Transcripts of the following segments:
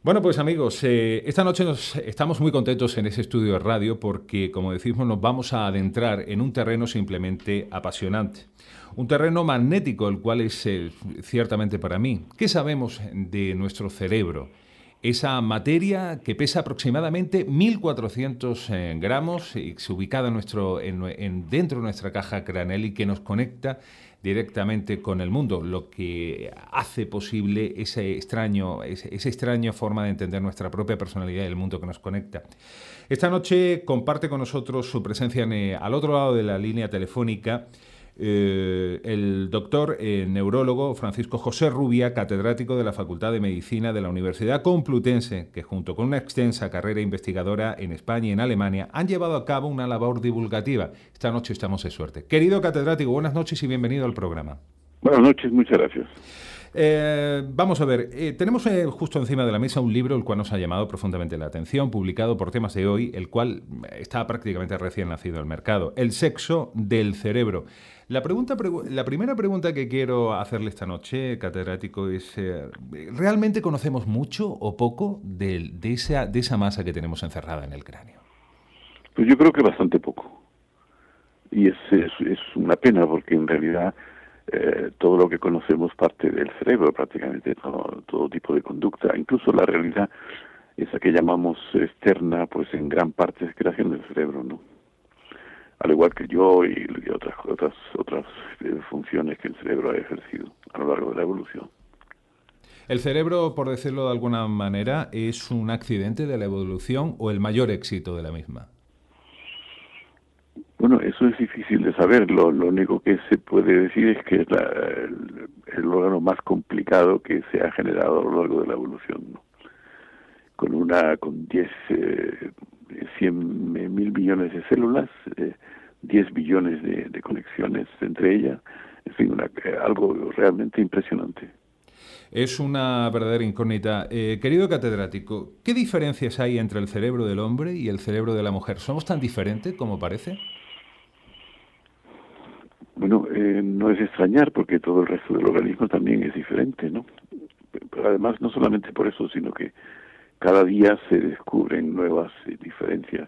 Bueno, pues amigos, esta noche estamos muy contentos en ese estudio de radio porque, como decimos, nos vamos a adentrar en un terreno simplemente apasionante. Un terreno magnético, el cual es ciertamente para mí. ¿Qué sabemos de nuestro cerebro? Esa materia que pesa aproximadamente 1.400 gramos y se ubicada dentro de nuestra caja craneal y que nos conecta directamente con el mundo, lo que hace posible esa extraña forma de entender nuestra propia personalidad y el mundo que nos conecta. Esta noche comparte con nosotros su presencia al otro lado de la línea telefónica el doctor neurólogo Francisco José Rubia, catedrático de la Facultad de Medicina de la Universidad Complutense, que junto con una extensa carrera investigadora en España y en Alemania han llevado a cabo una labor divulgativa. Esta noche estamos de suerte. Querido catedrático, buenas noches y bienvenido al programa. Buenas noches, muchas gracias. Vamos a ver, tenemos justo encima de la mesa un libro el cual nos ha llamado profundamente la atención, publicado por Temas de Hoy, el cual está prácticamente recién nacido al mercado. El sexo del cerebro. La primera pregunta que quiero hacerle esta noche, catedrático, es ¿realmente conocemos mucho o poco de esa masa que tenemos encerrada en el cráneo? Pues yo creo que bastante poco. Y es una pena porque en realidad todo lo que conocemos parte del cerebro, prácticamente todo tipo de conducta, incluso la realidad, esa que llamamos externa, pues en gran parte es creación del cerebro, ¿no? Al igual que yo y otras funciones que el cerebro ha ejercido a lo largo de la evolución. ¿El cerebro, por decirlo de alguna manera, es un accidente de la evolución o el mayor éxito de la misma? Bueno, eso es difícil de saber. Lo único que se puede decir es que es el órgano más complicado que se ha generado a lo largo de la evolución, ¿no? Con 100.000 millones de células, 10 billones de conexiones entre ellas, en fin, algo realmente impresionante. Es una verdadera incógnita. Querido catedrático, ¿qué diferencias hay entre el cerebro del hombre y el cerebro de la mujer? ¿Somos tan diferentes como parece? Bueno, no es extrañar porque todo el resto del organismo también es diferente, ¿no? Pero además, no solamente por eso, sino que cada día se descubren nuevas diferencias.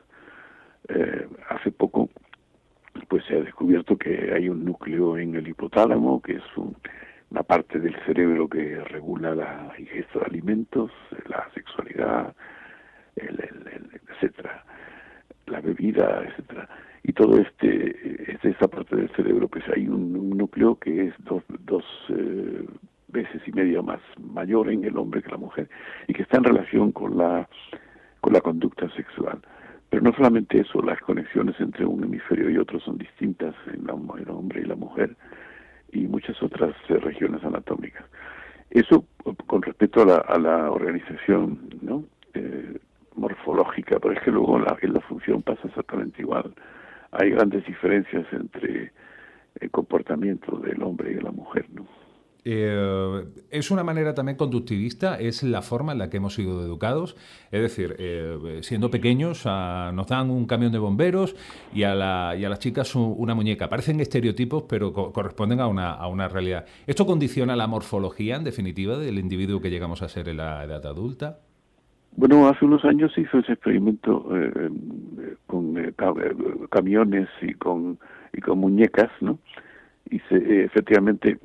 Hace poco, pues se ha descubierto que hay un núcleo en el hipotálamo, que es una parte del cerebro que regula la ingesta de alimentos, la sexualidad, etcétera, la bebida, etcétera. Y todo esta parte del cerebro, pues hay un núcleo que es dos veces y media más mayor en el hombre que la mujer y que está en relación con la conducta sexual. Pero no solamente eso, las conexiones entre un hemisferio y otro son distintas en el hombre y la mujer y muchas otras regiones anatómicas. Eso con respecto a la organización, ¿no? Morfológica, pero es que luego en la función pasa exactamente igual. Hay grandes diferencias entre el comportamiento del hombre y de la mujer, ¿no? Es una manera también conductivista, es la forma en la que hemos sido educados. Es decir, siendo pequeños nos dan un camión de bomberos y a las chicas una muñeca. Parecen estereotipos, pero corresponden a una realidad. ¿Esto condiciona la morfología, en definitiva, del individuo que llegamos a ser en la edad adulta? Bueno, hace unos años se hizo ese experimento con camiones y con muñecas, ¿no? Y efectivamente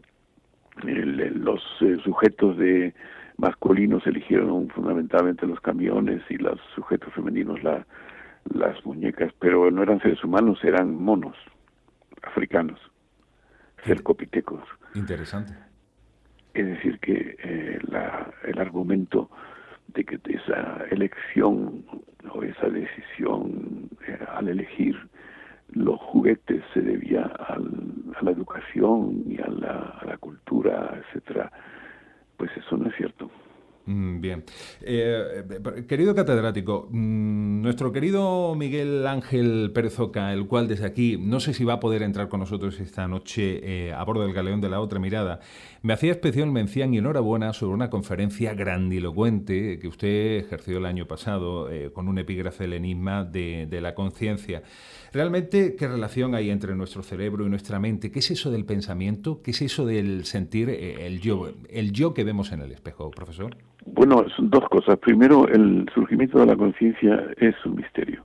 los sujetos masculinos eligieron fundamentalmente los camiones y los sujetos femeninos las muñecas, pero no eran seres humanos, eran monos africanos, cercopitecos. Interesante. Es decir, que el argumento de que esa elección o esa decisión al elegir los juguetes se debía a la educación y a la cultura, etcétera, pues eso no es cierto. Bien. Querido catedrático, nuestro querido Miguel Ángel Pérez Oca, el cual desde aquí, no sé si va a poder entrar con nosotros esta noche a bordo del galeón de La Otra Mirada, me hacía especial mención y enhorabuena sobre una conferencia grandilocuente que usted ejerció el año pasado con un epígrafe del enigma de la conciencia. Realmente, ¿qué relación hay entre nuestro cerebro y nuestra mente? ¿Qué es eso del pensamiento? ¿Qué es eso del sentir el yo que vemos en el espejo, profesor? Bueno, son dos cosas. Primero, el surgimiento de la conciencia es un misterio.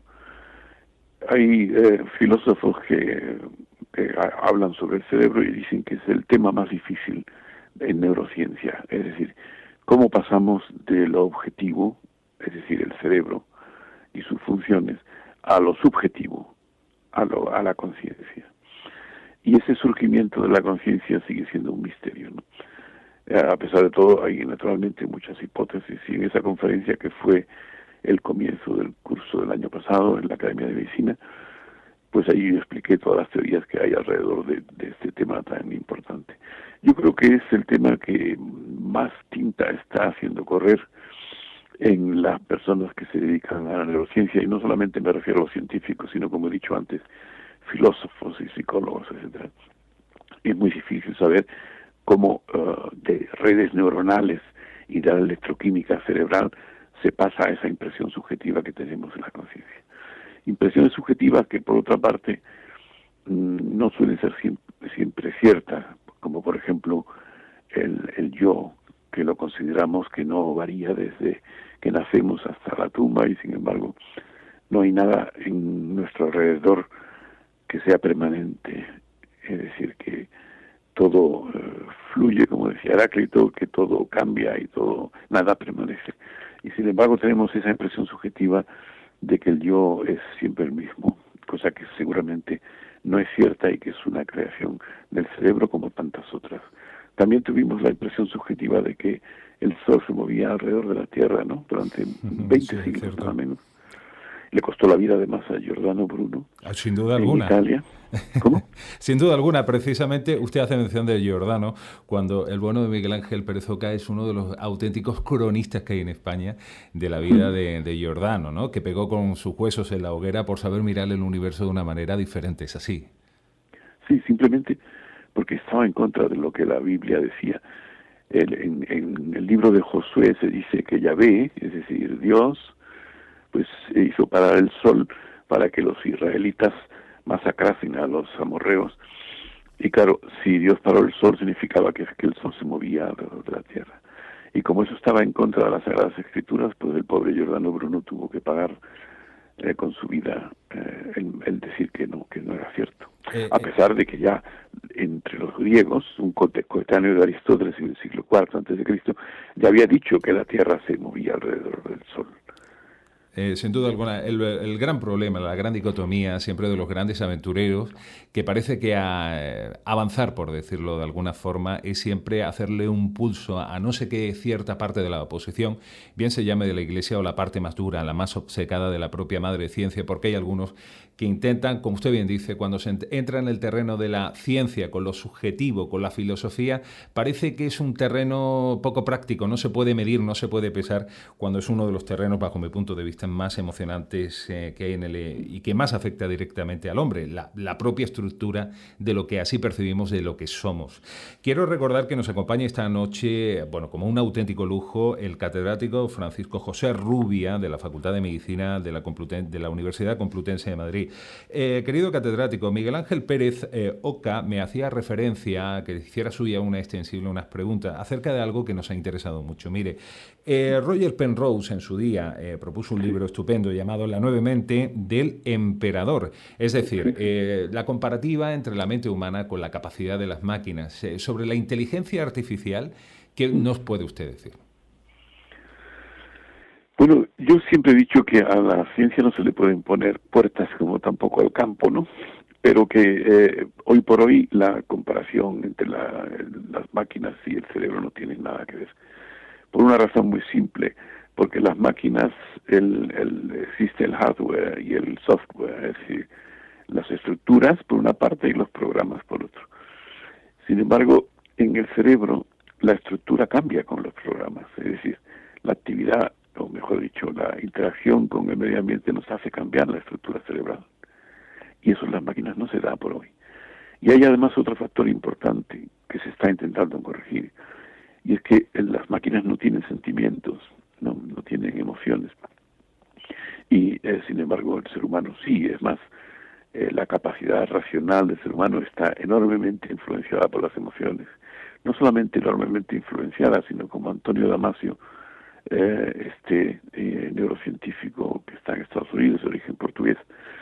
Hay filósofos que hablan sobre el cerebro y dicen que es el tema más difícil en neurociencia. Es decir, cómo pasamos de lo objetivo, es decir, el cerebro y sus funciones, a lo subjetivo, a la conciencia. Y ese surgimiento de la conciencia sigue siendo un misterio, ¿no? A pesar de todo, hay naturalmente muchas hipótesis, y en esa conferencia que fue el comienzo del curso del año pasado en la Academia de Medicina, pues ahí yo expliqué todas las teorías que hay alrededor de este tema tan importante. Yo creo que es el tema que más tinta está haciendo correr en las personas que se dedican a la neurociencia, y no solamente me refiero a los científicos, sino, como he dicho antes, filósofos y psicólogos, etcétera. Es muy difícil saber cómo de redes neuronales y de la electroquímica cerebral se pasa a esa impresión subjetiva que tenemos en la conciencia. Impresiones subjetivas que, por otra parte, no suelen ser siempre ciertas, como por ejemplo el yo, que lo consideramos que no varía desde que nacemos hasta la tumba, y sin embargo no hay nada en nuestro alrededor que sea permanente, es decir, que todo fluye, como decía Heráclito, que todo cambia y todo, nada permanece. Y sin embargo tenemos esa impresión subjetiva de que el yo es siempre el mismo, cosa que seguramente no es cierta y que es una creación del cerebro como tantas otras. También tuvimos la impresión subjetiva de que el Sol se movía alrededor de la Tierra, ¿no? Durante Sí, 20 es siglos, nada cierto. menos. Le costó la vida además a Giordano Bruno Sin duda en alguna. Italia. ¿Cómo? Sin duda alguna, precisamente usted hace mención de Giordano, cuando el bueno de Miguel Ángel Pérez Oca es uno de los auténticos cronistas que hay en España de la vida de Giordano, ¿no? Que pegó con sus huesos en la hoguera por saber mirar el universo de una manera diferente, es así. Sí, simplemente porque estaba en contra de lo que la Biblia decía. En el libro de Josué se dice que Yahvé, es decir, Dios, pues hizo parar el sol para que los israelitas masacrasen a los amorreos. Y claro, si Dios paró el sol, significaba que el sol se movía alrededor de la tierra. Y como eso estaba en contra de las Sagradas Escrituras, pues el pobre Giordano Bruno tuvo que pagar con su vida el decir que no era cierto. A pesar de que ya entre los griegos, un coetáneo de Aristóteles en el siglo IV antes de Cristo, ya había dicho que la Tierra se movía alrededor del Sol. Sin duda alguna, el gran problema, la gran dicotomía siempre de los grandes aventureros, que parece que avanzar, por decirlo de alguna forma, es siempre hacerle un pulso a no sé qué cierta parte de la oposición, bien se llame de la Iglesia o la parte más dura, la más obcecada de la propia madre ciencia, porque hay algunos que intentan, como usted bien dice, cuando se entra en el terreno de la ciencia, con lo subjetivo, con la filosofía, parece que es un terreno poco práctico, no se puede medir, no se puede pesar, cuando es uno de los terrenos, bajo mi punto de vista, más emocionantes que hay en y que más afecta directamente al hombre, la propia estructura de lo que así percibimos, de lo que somos. Quiero recordar que nos acompaña esta noche, bueno, como un auténtico lujo, el catedrático Francisco José Rubia, de la Facultad de Medicina de la Universidad Complutense de Madrid. Querido catedrático, Miguel Ángel Pérez Oca me hacía referencia a que hiciera suya una extensible, unas preguntas acerca de algo que nos ha interesado mucho. Mire, Roger Penrose en su día propuso un libro estupendo llamado La nueva mente del emperador. Es decir, la comparativa entre la mente humana con la capacidad de las máquinas. Sobre la inteligencia artificial, ¿qué nos puede usted decir? Bueno, yo siempre he dicho que a la ciencia no se le pueden poner puertas como tampoco al campo, ¿no? Pero que hoy por hoy la comparación entre las máquinas y el cerebro no tiene nada que ver. Por una razón muy simple, porque las máquinas existe el hardware y el software, es decir, las estructuras por una parte y los programas por otro. Sin embargo, en el cerebro la estructura cambia con los programas, es decir, la actividad, o mejor dicho, la interacción con el medio ambiente nos hace cambiar la estructura cerebral. Y eso en las máquinas no se da por hoy. Y hay además otro factor importante que se está intentando corregir, y es que las máquinas no tienen sentimientos, no tienen emociones. Y sin embargo el ser humano sí, es más, la capacidad racional del ser humano está enormemente influenciada por las emociones. No solamente enormemente influenciada, sino como Antonio Damasio neurocientífico que está en Estados Unidos, de origen portugués,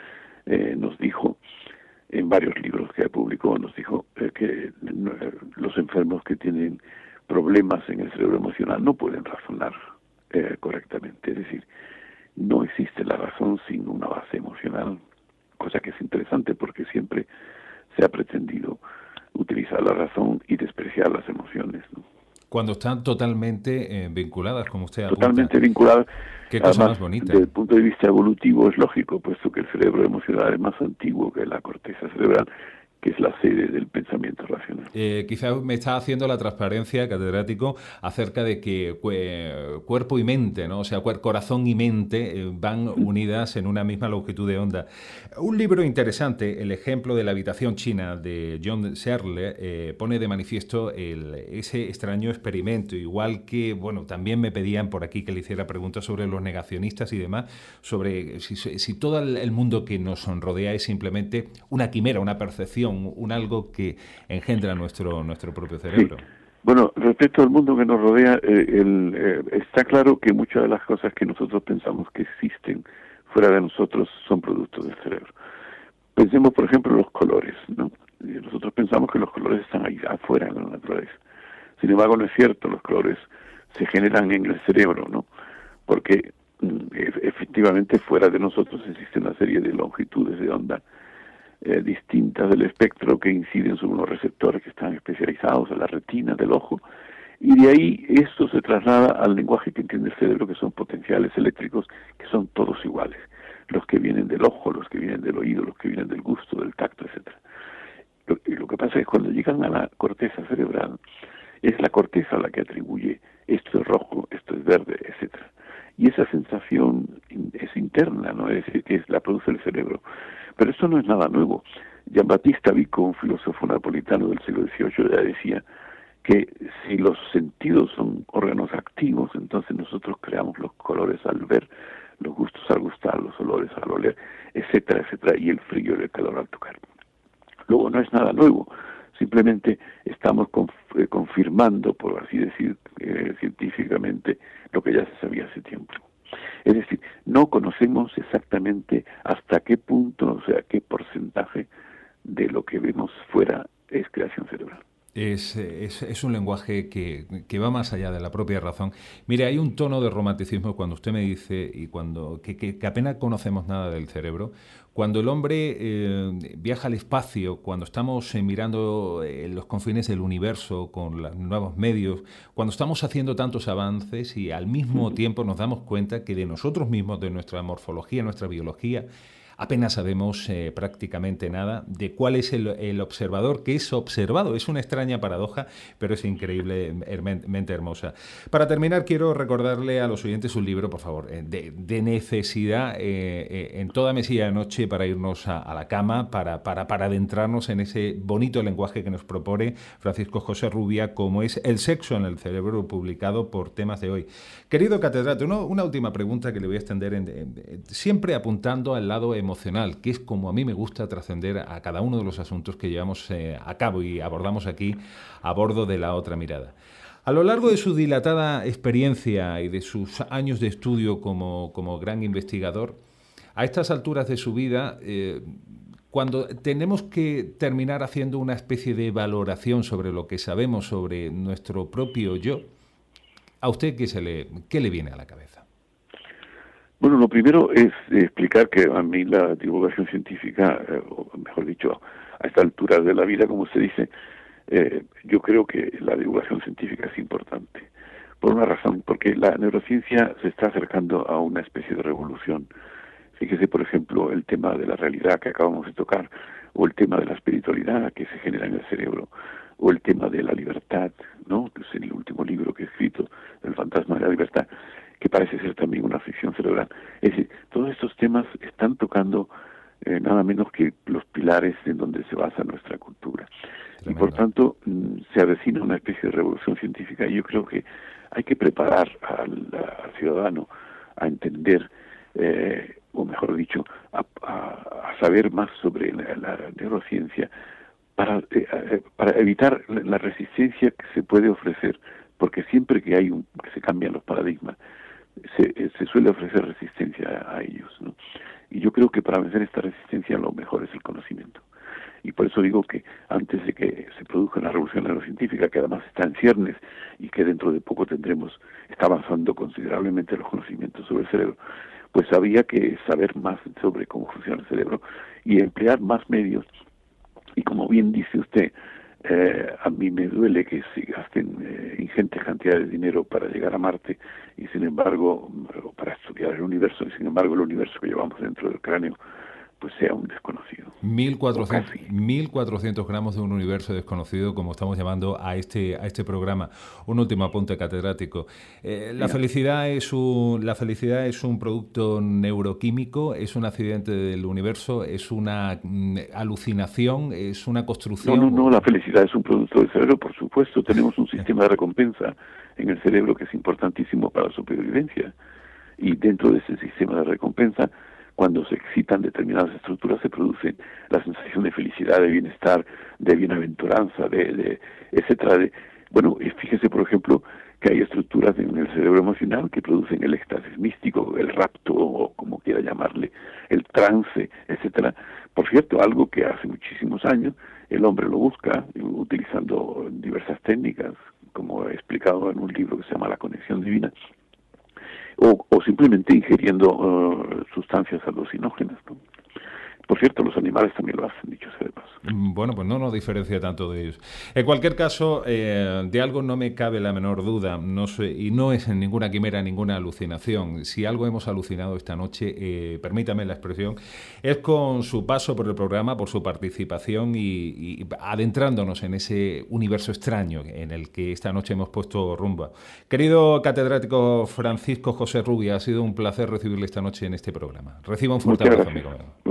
nos dijo, en varios libros que publicó, nos dijo que los enfermos que tienen problemas en el cerebro emocional no pueden razonar correctamente. Es decir, no existe la razón sin una base emocional, cosa que es interesante porque siempre se ha pretendido utilizar la razón y despreciar las emociones, ¿no? Cuando están totalmente vinculadas, como usted apunta. Totalmente vinculadas. Qué cosa Además, más bonita. desde el punto de vista evolutivo es lógico, puesto que el cerebro emocional es más antiguo que la corteza cerebral, que es la sede del pensamiento racional. Quizás me está haciendo la transparencia, catedrático, acerca de que cuerpo y mente, ¿no? O sea, corazón y mente van unidas en una misma longitud de onda. Un libro interesante, El ejemplo de la habitación china, de John Searle, pone de manifiesto ese extraño experimento, igual que, bueno, también me pedían por aquí que le hiciera preguntas sobre los negacionistas y demás, sobre si todo el mundo que nos rodea es simplemente una quimera, una percepción, un algo que engendra nuestro propio cerebro. Sí. Bueno, respecto al mundo que nos rodea, está claro que muchas de las cosas que nosotros pensamos que existen fuera de nosotros son productos del cerebro. Pensemos, por ejemplo, en los colores, ¿no? Nosotros pensamos que los colores están ahí afuera en la naturaleza. Sin embargo, no es cierto, los colores se generan en el cerebro, ¿no? Porque efectivamente fuera de nosotros existe una serie de longitudes de onda distintas del espectro que inciden sobre unos receptores que están especializados en la retina del ojo, y de ahí esto se traslada al lenguaje que entiende el cerebro, que son potenciales eléctricos, que son todos iguales, los que vienen del ojo, los que vienen del oído, los que vienen del gusto, del tacto, etcétera. Lo que pasa es que cuando llegan a la corteza cerebral, es la corteza la que atribuye esto es rojo, esto es verde, etcétera. Y esa sensación es interna, ¿no? Es decir, que la produce el cerebro. Pero esto no es nada nuevo. Giambattista Vico, un filósofo napolitano del siglo XVIII, ya decía que si los sentidos son órganos activos, entonces nosotros creamos los colores al ver, los gustos al gustar, los olores al oler, etcétera, etcétera, y el frío y el calor al tocar. Luego no es nada nuevo, simplemente estamos confirmando, por así decir, científicamente, lo que ya se sabía hace tiempo. Es decir, no conocemos exactamente hasta qué punto, o sea, qué porcentaje de lo que vemos fuera es creación cerebral. Es un lenguaje que va más allá de la propia razón. Mire, hay un tono de romanticismo cuando usted me dice y cuando que apenas conocemos nada del cerebro. Cuando el hombre viaja al espacio, cuando estamos mirando los confines del universo con los nuevos medios, cuando estamos haciendo tantos avances y al mismo tiempo nos damos cuenta que de nosotros mismos, de nuestra morfología, nuestra biología, apenas sabemos prácticamente nada de cuál es el observador que es observado. Es una extraña paradoja, pero es increíblemente hermosa. Para terminar, quiero recordarle a los oyentes un libro, por favor, de necesidad en toda mesilla de noche para irnos a la cama, para adentrarnos en ese bonito lenguaje que nos propone Francisco José Rubia, como es El sexo en el cerebro, publicado por Temas de Hoy. Querido catedrático, una última pregunta que le voy a extender, siempre apuntando al lado emocional, que es como a mí me gusta trascender a cada uno de los asuntos que llevamos a cabo y abordamos aquí a bordo de La Otra Mirada. A lo largo de su dilatada experiencia y de sus años de estudio como gran investigador, a estas alturas de su vida, cuando tenemos que terminar haciendo una especie de valoración sobre lo que sabemos sobre nuestro propio yo, ¿a usted qué le viene a la cabeza? Bueno, lo primero es explicar que a mí la divulgación científica, o mejor dicho, a esta altura de la vida, como se dice, yo creo que la divulgación científica es importante. Por una razón, porque la neurociencia se está acercando a una especie de revolución. Fíjese, por ejemplo, el tema de la realidad que acabamos de tocar, o el tema de la espiritualidad que se genera en el cerebro, o el tema de la libertad, ¿no? Que es el último libro que he escrito, El fantasma de la libertad, que parece ser también una ficción cerebral. Es decir, todos estos temas están tocando nada menos que los pilares en donde se basa nuestra cultura. Tremendo. Y por tanto, se avecina una especie de revolución científica, y yo creo que hay que preparar al ciudadano a entender, o mejor dicho, a saber más sobre la neurociencia para evitar la resistencia que se puede ofrecer porque siempre que que se cambian los paradigmas, se suele ofrecer resistencia a ellos, ¿no? Y yo creo que para vencer esta resistencia lo mejor es el conocimiento. Y por eso digo que antes de que se produzca una revolución neurocientífica, que además está en ciernes y que dentro de poco está avanzando considerablemente los conocimientos sobre el cerebro, pues había que saber más sobre cómo funciona el cerebro y emplear más medios. Y como bien dice usted, a mí me duele que se gasten ingentes cantidades de dinero para llegar a Marte y sin embargo, para estudiar el universo, y sin embargo el universo que llevamos dentro del cráneo pues sea un desconocido. 1.400 gramos de un universo desconocido, como estamos llamando a este programa. Un último apunte, catedrático. La felicidad es un producto neuroquímico, es un accidente del universo, es una alucinación, es una construcción. No, la felicidad es un producto del cerebro, por supuesto. Tenemos un sistema de recompensa en el cerebro que es importantísimo para la supervivencia. Y dentro de ese sistema de recompensa, cuando se excitan determinadas estructuras, se produce la sensación de felicidad, de bienestar, de bienaventuranza, etcétera. Bueno, fíjese, por ejemplo, que hay estructuras en el cerebro emocional que producen el éxtasis místico, el rapto, o como quiera llamarle, el trance, etcétera. Por cierto, algo que hace muchísimos años el hombre lo busca utilizando diversas técnicas, como he explicado en un libro que se llama La Conexión Divina, o simplemente ingiriendo sustancias alucinógenas, ¿no? Por cierto, los animales también lo hacen, dicho sea de paso. Bueno, pues no nos diferencia tanto de ellos. En cualquier caso, de algo no me cabe la menor duda, y no es en ninguna quimera, ninguna alucinación. Si algo hemos alucinado esta noche, permítame la expresión, es con su paso por el programa, por su participación y adentrándonos en ese universo extraño en el que esta noche hemos puesto rumbo. Querido catedrático Francisco José Rubia, ha sido un placer recibirle esta noche en este programa. Reciba un fuerte abrazo, amigo mío.